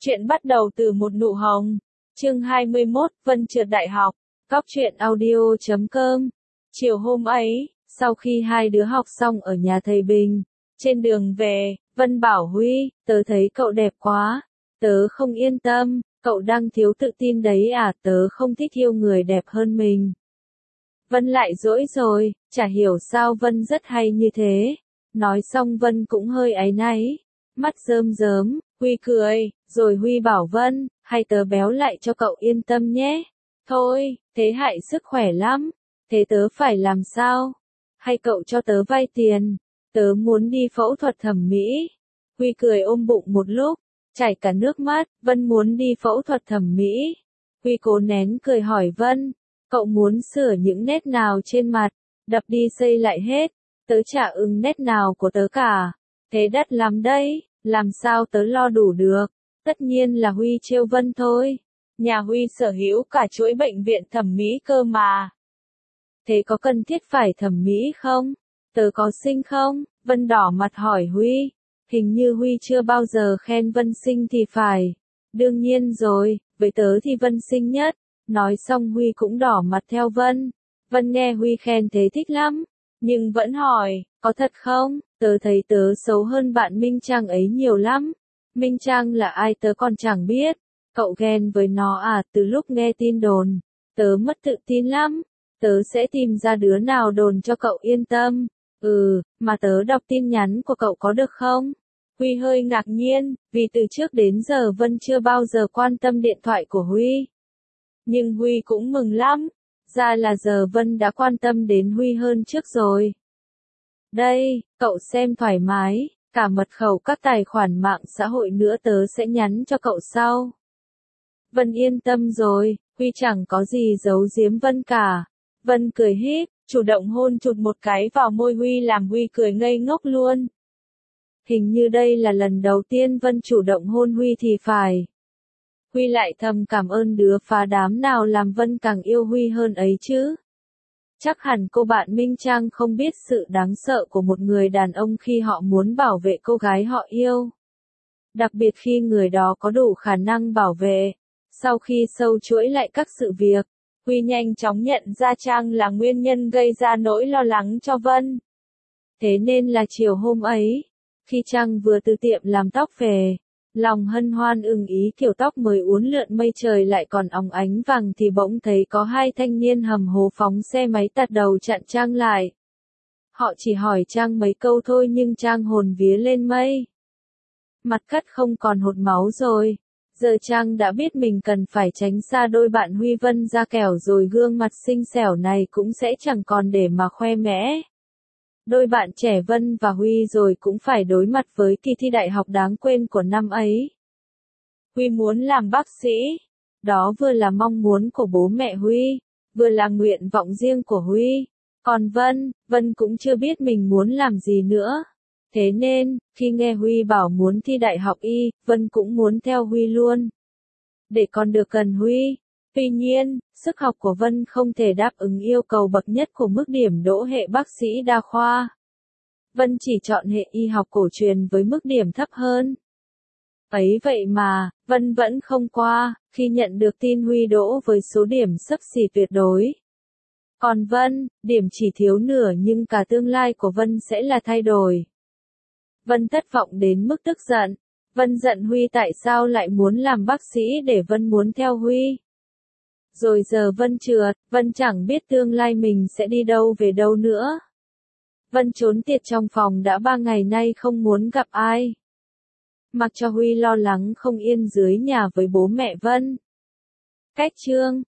Chuyện bắt đầu từ một nụ hồng. Chương 21, Vân trượt đại học. Góc truyện audio.com. Chiều hôm ấy, sau khi hai đứa học xong ở nhà thầy Bình, trên đường về, Vân bảo Huy, tớ thấy cậu đẹp quá. Tớ không yên tâm, cậu đang thiếu tự tin đấy à, tớ không thích yêu người đẹp hơn mình. Vân lại dỗi rồi, chả hiểu sao Vân rất hay như thế. Nói xong Vân cũng hơi áy náy, mắt rơm rớm. Huy cười, rồi Huy bảo Vân, hay tớ béo lại cho cậu yên tâm nhé. Thôi, thế hại sức khỏe lắm. Thế tớ phải làm sao? Hay cậu cho tớ vay tiền? Tớ muốn đi phẫu thuật thẩm mỹ. Huy cười ôm bụng một lúc, chảy cả nước mắt. Vân muốn đi phẫu thuật thẩm mỹ. Huy cố nén cười hỏi Vân, cậu muốn sửa những nét nào trên mặt, đập đi xây lại hết. Tớ chả ưng nét nào của tớ cả. Thế đắt lắm đấy. Làm sao tớ lo đủ được? Tất nhiên là Huy trêu Vân thôi. Nhà Huy sở hữu cả chuỗi bệnh viện thẩm mỹ cơ mà. Thế có cần thiết phải thẩm mỹ không? Tớ có xinh không? Vân đỏ mặt hỏi Huy. Hình như Huy chưa bao giờ khen Vân xinh thì phải. Đương nhiên rồi, với tớ thì Vân xinh nhất. Nói xong Huy cũng đỏ mặt theo Vân. Vân nghe Huy khen thế thích lắm. Nhưng vẫn hỏi, có thật không? Tớ thấy tớ xấu hơn bạn Minh Trang ấy nhiều lắm. Minh Trang là ai tớ còn chẳng biết. Cậu ghen với nó à? Từ lúc nghe tin đồn, tớ mất tự tin lắm. Tớ sẽ tìm ra đứa nào đồn cho cậu yên tâm. Mà tớ đọc tin nhắn của cậu có được không? Huy hơi ngạc nhiên, vì từ trước đến giờ Vân chưa bao giờ quan tâm điện thoại của Huy. Nhưng Huy cũng mừng lắm. Ra là giờ Vân đã quan tâm đến Huy hơn trước rồi. Đây, cậu xem thoải mái, cả mật khẩu các tài khoản mạng xã hội nữa tớ sẽ nhắn cho cậu sau. Vân yên tâm rồi, Huy chẳng có gì giấu giếm Vân cả. Vân cười híp, chủ động hôn chụt một cái vào môi Huy làm Huy cười ngây ngốc luôn. Hình như đây là lần đầu tiên Vân chủ động hôn Huy thì phải. Huy lại thầm cảm ơn đứa phá đám nào làm Vân càng yêu Huy hơn ấy chứ. Chắc hẳn cô bạn Minh Trang không biết sự đáng sợ của một người đàn ông khi họ muốn bảo vệ cô gái họ yêu. Đặc biệt khi người đó có đủ khả năng bảo vệ. Sau khi sâu chuỗi lại các sự việc, Huy nhanh chóng nhận ra Trang là nguyên nhân gây ra nỗi lo lắng cho Vân. Thế nên là chiều hôm ấy, khi Trang vừa từ tiệm làm tóc về, lòng hân hoan ưng ý kiểu tóc mới uốn lượn mây trời lại còn óng ánh vàng thì bỗng thấy có hai thanh niên hầm hố phóng xe máy tạt đầu chặn Trang lại. Họ chỉ hỏi Trang mấy câu thôi nhưng Trang hồn vía lên mây. Mặt cắt không còn hột máu rồi. Giờ Trang đã biết mình cần phải tránh xa đôi bạn Huy Vân ra kẻo rồi gương mặt xinh xẻo này cũng sẽ chẳng còn để mà khoe mẽ. Đôi bạn trẻ Vân và Huy rồi cũng phải đối mặt với kỳ thi đại học đáng quên của năm ấy. Huy muốn làm bác sĩ. Đó vừa là mong muốn của bố mẹ Huy, vừa là nguyện vọng riêng của Huy. Còn Vân cũng chưa biết mình muốn làm gì nữa. Thế nên, khi nghe Huy bảo muốn thi đại học y, Vân cũng muốn theo Huy luôn. Để còn được gần Huy. Tuy nhiên, sức học của Vân không thể đáp ứng yêu cầu bậc nhất của mức điểm đỗ hệ bác sĩ đa khoa. Vân chỉ chọn hệ y học cổ truyền với mức điểm thấp hơn. Ấy vậy mà, Vân vẫn không qua, khi nhận được tin Huy đỗ với số điểm xấp xỉ tuyệt đối. Còn Vân, điểm chỉ thiếu nửa nhưng cả tương lai của Vân sẽ là thay đổi. Vân thất vọng đến mức tức giận. Vân giận Huy tại sao lại muốn làm bác sĩ để Vân muốn theo Huy. Rồi giờ Vân trượt, Vân chẳng biết tương lai mình sẽ đi đâu về đâu nữa. Vân trốn tiệt trong phòng đã 3 ngày nay không muốn gặp ai. Mặc cho Huy lo lắng không yên dưới nhà với bố mẹ Vân. Cách chương